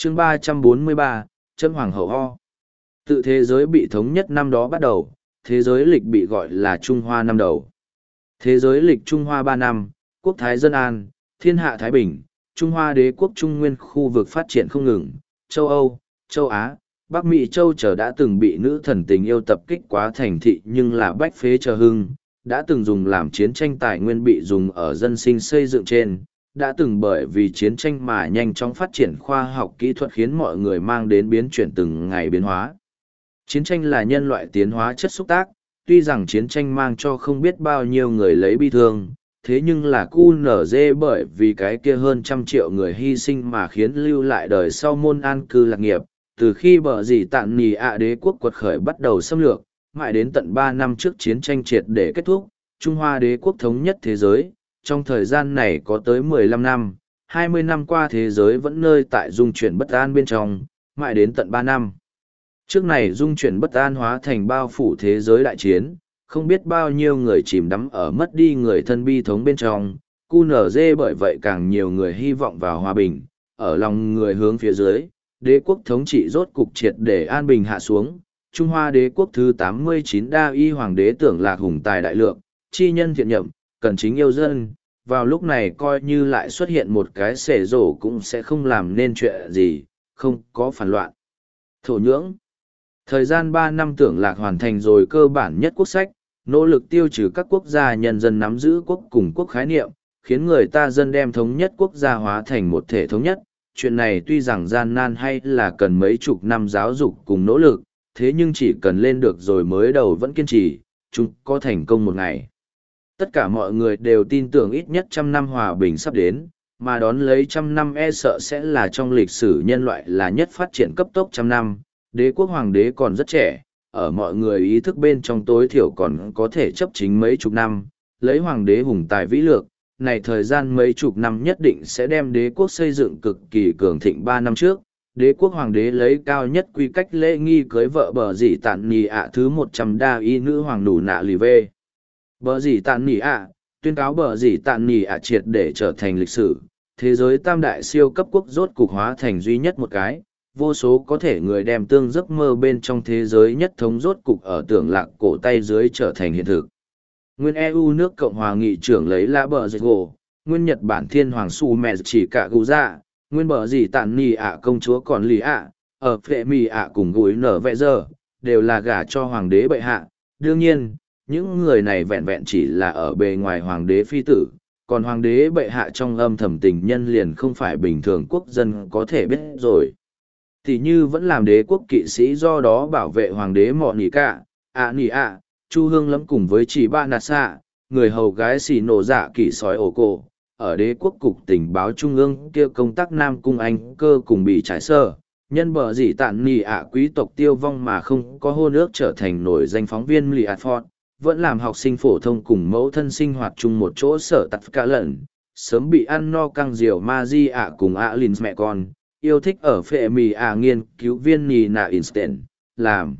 chương 343, Trâm Hoàng hậu ho. Tự thế giới bị thống nhất năm đó bắt đầu, thế giới lịch bị gọi là Trung Hoa năm đầu. Thế giới lịch Trung Hoa 3 năm, quốc thái dân an, thiên hạ Thái Bình, Trung Hoa đế quốc Trung Nguyên khu vực phát triển không ngừng, châu Âu, châu Á, Bắc Mỹ châu trở đã từng bị nữ thần tình yêu tập kích quá thành thị nhưng là bách phế chờ hưng, đã từng dùng làm chiến tranh tài nguyên bị dùng ở dân sinh xây dựng trên, đã từng bởi vì chiến tranh mà nhanh chóng phát triển khoa học kỹ thuật khiến mọi người mang đến biến chuyển từng ngày biến hóa. Chiến tranh là nhân loại tiến hóa chất xúc tác, tuy rằng chiến tranh mang cho không biết bao nhiêu người lấy bi thương, thế nhưng là QNZ bởi vì cái kia hơn 100 triệu người hy sinh mà khiến lưu lại đời sau môn an cư lạc nghiệp, từ khi bờ dì tạn nì ạ đế quốc quật khởi bắt đầu xâm lược, mãi đến tận 3 năm trước chiến tranh triệt để kết thúc, Trung Hoa đế quốc thống nhất thế giới, trong thời gian này có tới 15 năm, 20 năm qua thế giới vẫn nơi tại dung chuyển bất an bên trong, mãi đến tận 3 năm. Trước này dung chuyển bất an hóa thành bao phủ thế giới đại chiến, không biết bao nhiêu người chìm đắm ở mất đi người thân bi thống bên trong, QNZ bởi vậy càng nhiều người hy vọng vào hòa bình, ở lòng người hướng phía dưới, đế quốc thống trị rốt cục triệt để an bình hạ xuống. Trung Hoa đế quốc thứ 89 đa y hoàng đế Tưởng Lạc hùng tài đại lượng, chi nhân thiện nhậm, cần chính yêu dân, vào lúc này coi như lại xuất hiện một cái xể rổ cũng sẽ không làm nên chuyện gì, không có phản loạn. Thổ nhưỡng. Thời gian 3 năm Tưởng Lạc hoàn thành rồi cơ bản nhất quốc sách, nỗ lực tiêu trừ các quốc gia nhân dân nắm giữ quốc cùng quốc khái niệm, khiến người ta dân đem thống nhất quốc gia hóa thành một thể thống nhất. Chuyện này tuy rằng gian nan hay là cần mấy chục năm giáo dục cùng nỗ lực, thế nhưng chỉ cần lên được rồi mới đầu vẫn kiên trì, chúng có thành công một ngày. Tất cả mọi người đều tin tưởng ít nhất 100 năm hòa bình sắp đến, mà đón lấy 100 năm e sợ sẽ là trong lịch sử nhân loại là nhất phát triển cấp tốc 100 năm. Đế quốc hoàng đế còn rất trẻ, ở mọi người ý thức bên trong tối thiểu còn có thể chấp chính mấy chục năm, lấy hoàng đế hùng tài vĩ lược, này thời gian mấy chục năm nhất định sẽ đem đế quốc xây dựng cực kỳ cường thịnh 3 năm trước. Đế quốc hoàng đế lấy cao nhất quy cách lễ nghi cưới vợ bờ dì tạn nì ạ thứ 100 đa y nữ hoàng đủ nạ lì vê. Bờ dì tạn nì ạ, tuyên cáo bờ dì tạn nì ạ triệt để trở thành lịch sử, thế giới tam đại siêu cấp quốc rốt cục hóa thành duy nhất một cái. Vô số có thể người đem tương giấc mơ bên trong thế giới nhất thống rốt cục ở Tưởng Lạc cổ tay dưới trở thành hiện thực. Nguyên EU nước Cộng hòa nghị trưởng lấy lá bờ dịch gồ, nguyên Nhật Bản thiên hoàng su mẹ chỉ cả gù dạ, nguyên bờ gì tạn nì ạ công chúa còn lì ạ, ở phệ mì ạ cùng gối nở vẽ giờ, đều là gả cho hoàng đế bệ hạ. Đương nhiên, những người này vẹn vẹn chỉ là ở bề ngoài hoàng đế phi tử, còn hoàng đế bệ hạ trong âm thầm tình nhân liền không phải bình thường quốc dân có thể biết rồi. Thì như vẫn làm đế quốc kỵ sĩ do đó bảo vệ hoàng đế mọ nỉ cả, nỉ ạ, chu hương lẫm cùng với chỉ ba nạt xạ, người hầu gái xì nổ dạ kỵ sói ổ cổ, ở đế quốc cục tình báo trung ương kia công tác Nam Cung Anh cơ cùng bị trải sơ, nhân bờ dĩ tạn nỉ ạ quý tộc tiêu vong mà không có hôn ước trở thành nổi danh phóng viên Lee Adford, vẫn làm học sinh phổ thông cùng mẫu thân sinh hoạt chung một chỗ sở tặt cả lần, sớm bị ăn no căng diều ma di ạ cùng ạ Linh mẹ con. Yêu thích ở phệ mì nghiên cứu viên Nina Instant, làm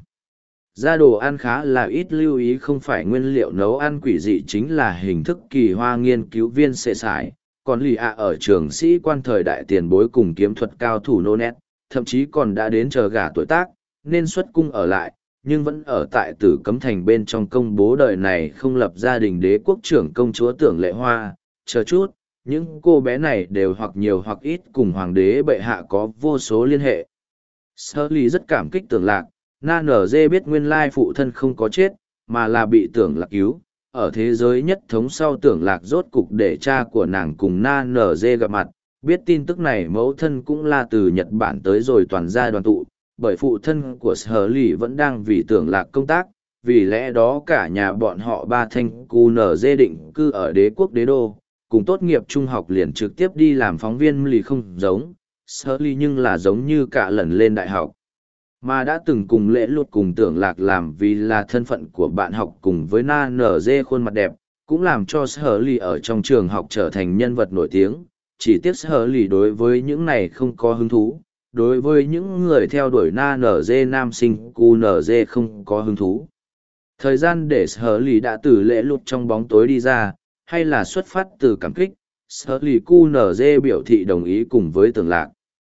ra đồ ăn khá là ít lưu ý không phải nguyên liệu nấu ăn quỷ dị chính là hình thức kỳ hoa nghiên cứu viên xệ sải, còn lì ở trường sĩ quan thời đại tiền bối cùng kiếm thuật cao thủ nô nét, thậm chí còn đã đến chờ gả tuổi tác, nên xuất cung ở lại, nhưng vẫn ở tại Tử Cấm Thành bên trong công bố đời này không lập gia đình đế quốc trưởng công chúa Tưởng Lệ Hoa, chờ chút. Những cô bé này đều hoặc nhiều hoặc ít cùng hoàng đế bệ hạ có vô số liên hệ. Shirley rất cảm kích Tưởng Lạc, Na Nở Dê biết nguyên lai phụ thân không có chết, mà là bị Tưởng Lạc cứu. Ở thế giới nhất thống sau Tưởng Lạc rốt cục để cha của nàng cùng Na Nở Dê gặp mặt, biết tin tức này mẫu thân cũng là từ Nhật Bản tới rồi toàn gia đoàn tụ, bởi phụ thân của Shirley vẫn đang vì Tưởng Lạc công tác, vì lẽ đó cả nhà bọn họ ba thanh QNZ định cư ở đế quốc đế đô. Cùng tốt nghiệp trung học liền trực tiếp đi làm phóng viên lì không giống, Shirley nhưng là giống như cả lần lên đại học. Mà đã từng cùng lễ luật cùng Tưởng Lạc làm vì là thân phận của bạn học cùng với Na Nở Dê khuôn mặt đẹp, cũng làm cho Shirley ở trong trường học trở thành nhân vật nổi tiếng. Chỉ tiếc Shirley đối với những này không có hứng thú, đối với những người theo đuổi Na Nở Dê nam sinh QNZ không có hứng thú. Thời gian để Shirley đã từ lễ luật trong bóng tối đi ra, hay là xuất phát từ cảm kích, Shirley QNZ biểu thị đồng ý cùng với Tưởng Lạc.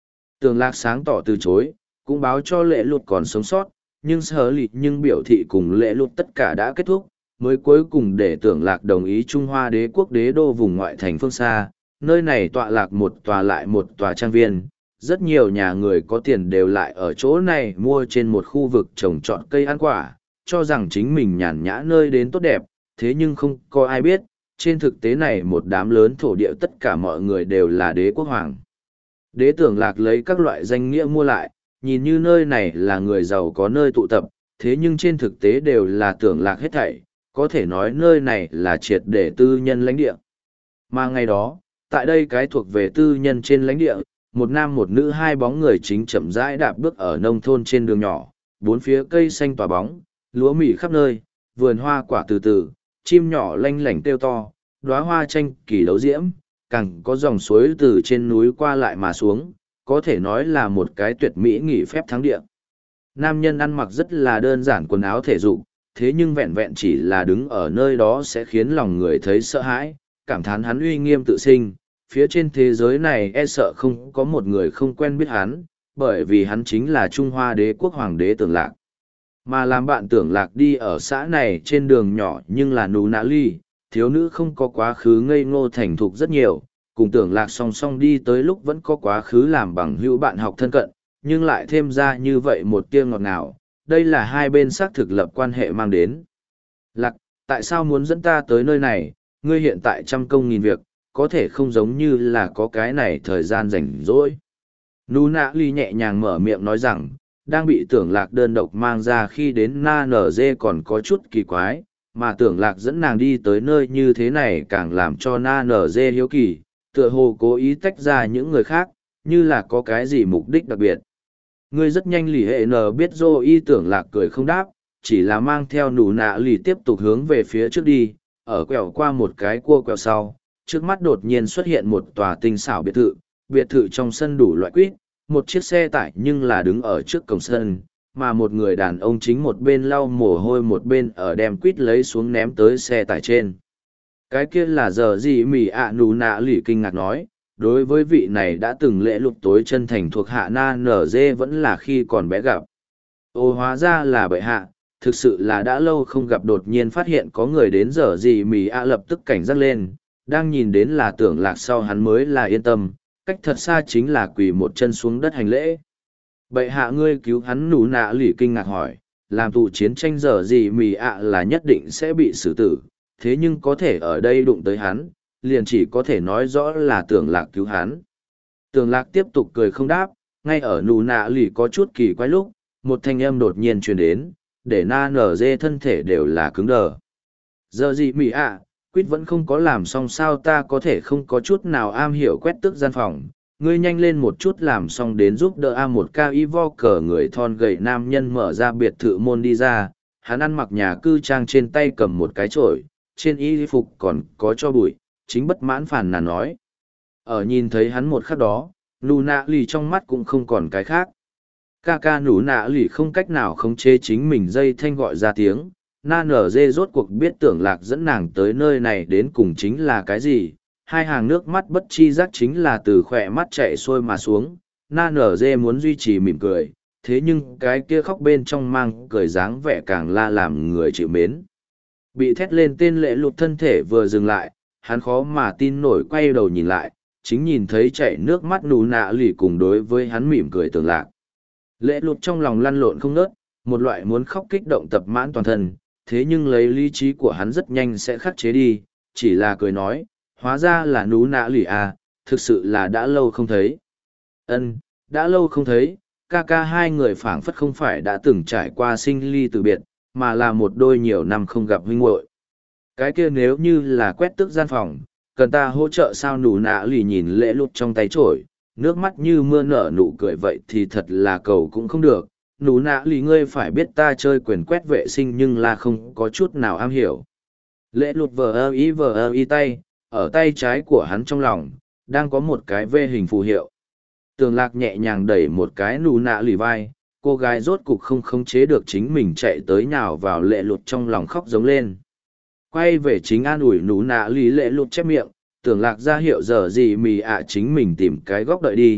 Tường Lạc sáng tỏ từ chối, cũng báo cho Lệ Lụt còn sống sót, nhưng sở lì nhưng biểu thị cùng Lệ Lụt tất cả đã kết thúc, mới cuối cùng để Tưởng Lạc đồng ý Trung Hoa đế quốc đế đô vùng ngoại thành phương xa, nơi này tọa lạc một tòa lại một tòa trang viên. Rất nhiều nhà người có tiền đều lại ở chỗ này mua trên một khu vực trồng trọt cây ăn quả, cho rằng chính mình nhàn nhã nơi đến tốt đẹp, thế nhưng không có ai biết, trên thực tế này một đám lớn thổ địa tất cả mọi người đều là đế quốc hoàng. Đế Tưởng Lạc lấy các loại danh nghĩa mua lại, nhìn như nơi này là người giàu có nơi tụ tập, thế nhưng trên thực tế đều là Tưởng Lạc hết thảy, có thể nói nơi này là triệt để tư nhân lãnh địa. Mà ngày đó, tại đây cái thuộc về tư nhân trên lãnh địa, một nam một nữ hai bóng người chính chậm rãi đạp bước ở nông thôn trên đường nhỏ, bốn phía cây xanh tỏa bóng, lúa mì khắp nơi, vườn hoa quả từ từ, chim nhỏ lanh lảnh kêu to, đóa hoa tranh kỳ đấu diễm, càng có dòng suối từ trên núi qua lại mà xuống, có thể nói là một cái tuyệt mỹ nghỉ phép thắng địa. Nam nhân ăn mặc rất là đơn giản quần áo thể dục, thế nhưng vẹn vẹn chỉ là đứng ở nơi đó sẽ khiến lòng người thấy sợ hãi, cảm thán hắn uy nghiêm tự sinh, phía trên thế giới này e sợ không có một người không quen biết hắn, bởi vì hắn chính là Trung Hoa đế quốc hoàng đế Tưởng Lạc. Mà làm bạn Tưởng Lạc đi ở xã này trên đường nhỏ nhưng là Nú Nạ Ly, thiếu nữ không có quá khứ ngây ngô thành thục rất nhiều, cùng Tưởng Lạc song song đi tới lúc vẫn có quá khứ làm bằng hữu bạn học thân cận, nhưng lại thêm ra như vậy một tia ngọt ngào, đây là hai bên xác thực lập quan hệ mang đến. Lạc, tại sao muốn dẫn ta tới nơi này, ngươi hiện tại trăm công nghìn việc, có thể không giống như là có cái này thời gian rảnh rỗi. Nú Nạ Ly nhẹ nhàng mở miệng nói rằng, đang bị Tưởng Lạc đơn độc mang ra khi đến Na Nở Dê còn có chút kỳ quái, mà Tưởng Lạc dẫn nàng đi tới nơi như thế này càng làm cho Na Nở Dê hiếu kỳ, tựa hồ cố ý tách ra những người khác, như là có cái gì mục đích đặc biệt. Ngươi rất nhanh lì hệ nờ biết dô y Tưởng Lạc cười không đáp, chỉ là mang theo Nú Nạ Ly tiếp tục hướng về phía trước đi, ở quẹo qua một cái cua quẹo sau, trước mắt đột nhiên xuất hiện một tòa tinh xảo biệt thự trong sân đủ loại quýt, một chiếc xe tải nhưng là đứng ở trước cổng sân, mà một người đàn ông chính một bên lau mồ hôi một bên ở đem quýt lấy xuống ném tới xe tải trên. Cái kia là giờ gì mỉ ạ Nú Nạ Lỉ kinh ngạc nói, đối với vị này đã từng lễ lục tối chân thành thuộc hạ Na Nở Dê vẫn là khi còn bé gặp. Ô hóa ra là bệ hạ, thực sự là đã lâu không gặp, đột nhiên phát hiện có người đến giờ gì mỉ ạ lập tức cảnh giác lên, đang nhìn đến là Tưởng Lạc sau hắn mới là yên tâm, cách thật xa chính là quỳ một chân xuống đất hành lễ. Bệ hạ ngươi cứu hắn. Nú Nạ Lỉ kinh ngạc hỏi, làm tù chiến tranh giờ gì mì ạ là nhất định sẽ bị xử tử, thế nhưng có thể ở đây đụng tới hắn, liền chỉ có thể nói rõ là Tưởng Lạc cứu hắn. Tưởng Lạc tiếp tục cười không đáp, ngay ở Nú Nạ Lỉ có chút kỳ quái lúc, một thanh âm đột nhiên truyền đến, để Na Nở Dê thân thể đều là cứng đờ. Giờ gì mì ạ, quýt vẫn không có làm xong sao, ta có thể không có chút nào am hiểu quét tước gian phòng, ngươi nhanh lên một chút làm xong đến giúp đỡ a. Một ca y vo cờ người thon gầy nam nhân mở ra biệt thự môn đi ra, hắn ăn mặc nhà cư trang, trên tay cầm một cái chổi, trên y phục còn có cho bụi, chính bất mãn phàn nàn nói. Ở nhìn thấy hắn một khắc đó, Nú Nạ Lỉ trong mắt cũng không còn cái khác. Ca Nú Nạ Lỉ không cách nào khống chế chính mình dây thanh gọi ra tiếng. Na Nở Dê rốt cuộc biết Tưởng Lạc dẫn nàng tới nơi này đến cùng chính là cái gì, hai hàng nước mắt bất chi giác chính là từ khỏe mắt chạy xuôi mà xuống. Na Nở Dê muốn duy trì mỉm cười, thế nhưng cái kia khóc bên trong mang cười dáng vẻ càng la làm người chịu mến. Bị thét lên tên lễ lụt thân thể vừa dừng lại, hắn khó mà tin nổi quay đầu nhìn lại, chính nhìn thấy chảy nước mắt Nú Nạ Lỉ cùng đối với hắn mỉm cười Tưởng Lạc. Lễ lụt trong lòng lăn lộn không ngớt, một loại muốn khóc kích động tập mãn toàn thân, thế nhưng lấy lý trí của hắn rất nhanh sẽ khắc chế đi, chỉ là cười nói, hóa ra là Nú Nạ Lỉ à, thực sự là đã lâu không thấy. Ân, đã lâu không thấy, ca hai người phảng phất không phải đã từng trải qua sinh ly từ biệt, mà là một đôi nhiều năm không gặp huynh muội. Cái kia nếu như là quét tước gian phòng, cần ta hỗ trợ sao? Nú Nạ Lỉ nhìn lễ lụt trong tay trổi, nước mắt như mưa nở nụ cười, vậy thì thật là cầu cũng không được. Nú Nạ Lỉ ngươi phải biết ta chơi quyền quét vệ sinh nhưng là không có chút nào am hiểu. Lễ lụt vờ ơ y tay, ở tay trái của hắn trong lòng, đang có một cái V hình phù hiệu. Tưởng Lạc nhẹ nhàng đẩy một cái Nú Nạ Lỉ vai, cô gái rốt cục không khống chế được chính mình chạy tới nhào vào lễ lụt trong lòng khóc giống lên. Quay về chính an ủi Nú Nạ Lỉ, lễ lụt chép miệng, Tưởng Lạc ra hiệu giờ gì mì ạ chính mình tìm cái góc đợi đi,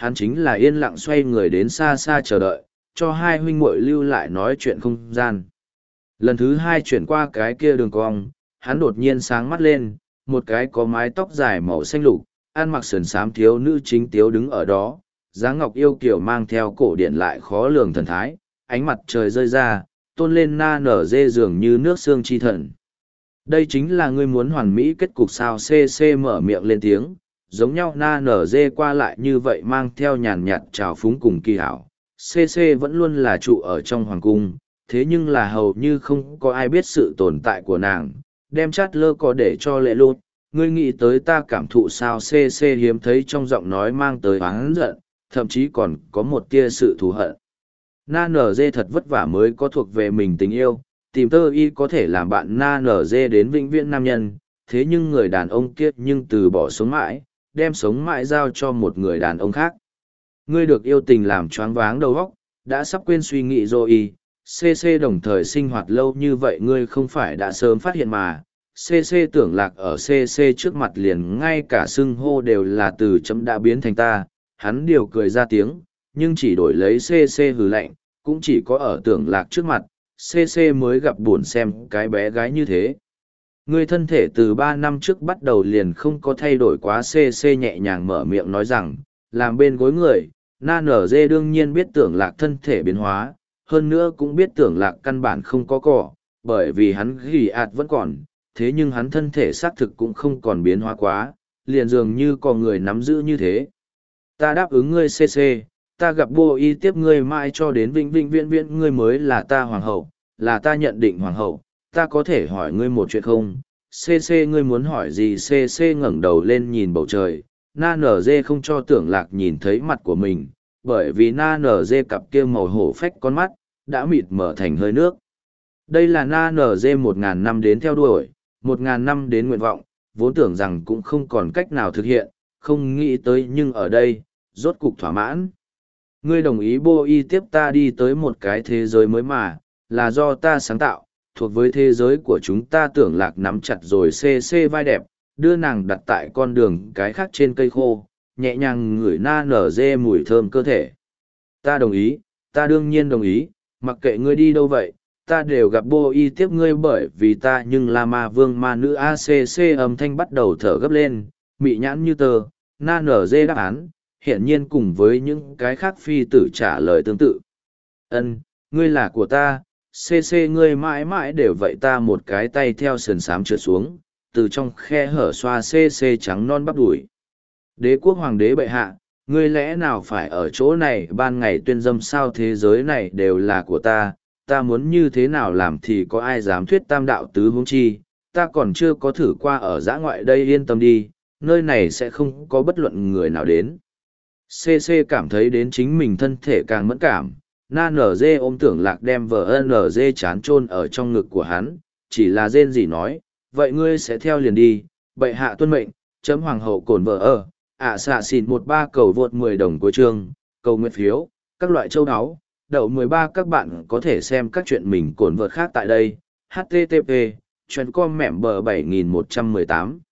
hắn chính là yên lặng xoay người đến xa xa chờ đợi, cho hai huynh muội lưu lại nói chuyện không gian. Lần thứ hai chuyển qua cái kia đường cong, hắn đột nhiên sáng mắt lên, một cái có mái tóc dài màu xanh lục, ăn mặc sườn xám thiếu nữ chính tiếu đứng ở đó, dáng ngọc yêu kiều mang theo cổ điển lại khó lường thần thái, ánh mặt trời rơi ra, tôn lên na nở dê dường như nước xương chi thần. Đây chính là ngươi muốn hoàn mỹ kết cục sao? CC mở miệng lên tiếng, giống nhau na nở dê qua lại như vậy mang theo nhàn nhạt trào phúng cùng kỳ hảo. CC vẫn luôn là trụ ở trong hoàng cung, thế nhưng là hầu như không có ai biết sự tồn tại của nàng, đem chát lơ có để cho lệ lụt. Ngươi nghĩ tới ta cảm thụ sao? CC hiếm thấy trong giọng nói mang tới oán giận, thậm chí còn có một tia sự thù hận. Na nở dê thật vất vả mới có thuộc về mình tình yêu, tìm tơ y có thể làm bạn na nở dê đến vĩnh viễn nam nhân, thế nhưng người đàn ông kia nhưng từ bỏ sống mãi, đem sống mãi giao cho một người đàn ông khác. Ngươi được yêu tình làm choáng váng đầu óc, đã sắp quên suy nghĩ rồi y. CC đồng thời sinh hoạt lâu như vậy ngươi không phải đã sớm phát hiện mà. CC tưởng lạc ở CC trước mặt liền ngay cả xưng hô đều là từ chấm đã biến thành ta, hắn điều cười ra tiếng, nhưng chỉ đổi lấy CC hừ lạnh, cũng chỉ có ở tưởng lạc trước mặt, CC mới gặp buồn xem cái bé gái như thế. Ngươi thân thể từ 3 năm trước bắt đầu liền không có thay đổi quá. CC nhẹ nhàng mở miệng nói rằng, làm bên gối người, na nở dê đương nhiên biết tưởng lạc thân thể biến hóa, hơn nữa cũng biết tưởng lạc căn bản không có cỏ, bởi vì hắn ghi ạt vẫn còn, thế nhưng hắn thân thể xác thực cũng không còn biến hóa quá, liền dường như có người nắm giữ như thế. Ta đáp ứng ngươi CC, ta gặp bô y tiếp ngươi mãi cho đến vĩnh vĩnh viễn viễn ngươi mới là ta hoàng hậu, là ta nhận định hoàng hậu, ta có thể hỏi ngươi một chuyện không? CC ngươi muốn hỏi gì? CC ngẩng đầu lên nhìn bầu trời, na nở dê không cho tưởng lạc nhìn thấy mặt của mình, bởi vì na nở dê cặp kia màu hổ phách con mắt, đã mịt mở thành hơi nước. Đây là na nở dê 1.000 năm đến theo đuổi, 1.000 năm đến nguyện vọng, vốn tưởng rằng cũng không còn cách nào thực hiện, không nghĩ tới nhưng ở đây, rốt cục thỏa mãn. Ngươi đồng ý bô y tiếp ta đi tới một cái thế giới mới mà, là do ta sáng tạo, thuộc với thế giới của chúng ta. Tưởng lạc nắm chặt rồi CC vai đẹp, đưa nàng đặt tại con đường cái khác trên cây khô, nhẹ nhàng ngửi na nở dê mùi thơm cơ thể. Ta đồng ý, ta đương nhiên đồng ý, mặc kệ ngươi đi đâu vậy, ta đều gặp bô y tiếp ngươi bởi vì ta nhưng là ma vương ma nữ. ACC âm thanh bắt đầu thở gấp lên, mị nhãn như tờ, na nở dê đáp án, hiển nhiên cùng với những cái khác phi tử trả lời tương tự. Ân, ngươi là của ta, CC ngươi mãi mãi đều vậy. Ta một cái tay theo sườn xám trượt xuống, từ trong khe hở xoa CC trắng non bắp đùi. Đế quốc hoàng đế bệ hạ, ngươi lẽ nào phải ở chỗ này ban ngày tuyên dâm sao? Thế giới này đều là của ta, ta muốn như thế nào làm thì có ai dám thuyết tam đạo tứ huống chi, ta còn chưa có thử qua ở dã ngoại đây. Yên tâm đi, nơi này sẽ không có bất luận người nào đến. CC cảm thấy đến chính mình thân thể càng mẫn cảm, na nở dê ôm tưởng lạc đem vợ nở dê chán chôn ở trong ngực của hắn, chỉ là rên gì nói, vậy ngươi sẽ theo liền đi, bệ hạ tuân mệnh, chấm hoàng hậu cổn vợ xạ xịn 13 cầu vượt 10 đồng cuối chương, cầu nguyện phiếu, các loại châu áo, đậu 13. Các bạn có thể xem các chuyện mình cổn vợt khác tại đây, http://com mẻm bờ 7118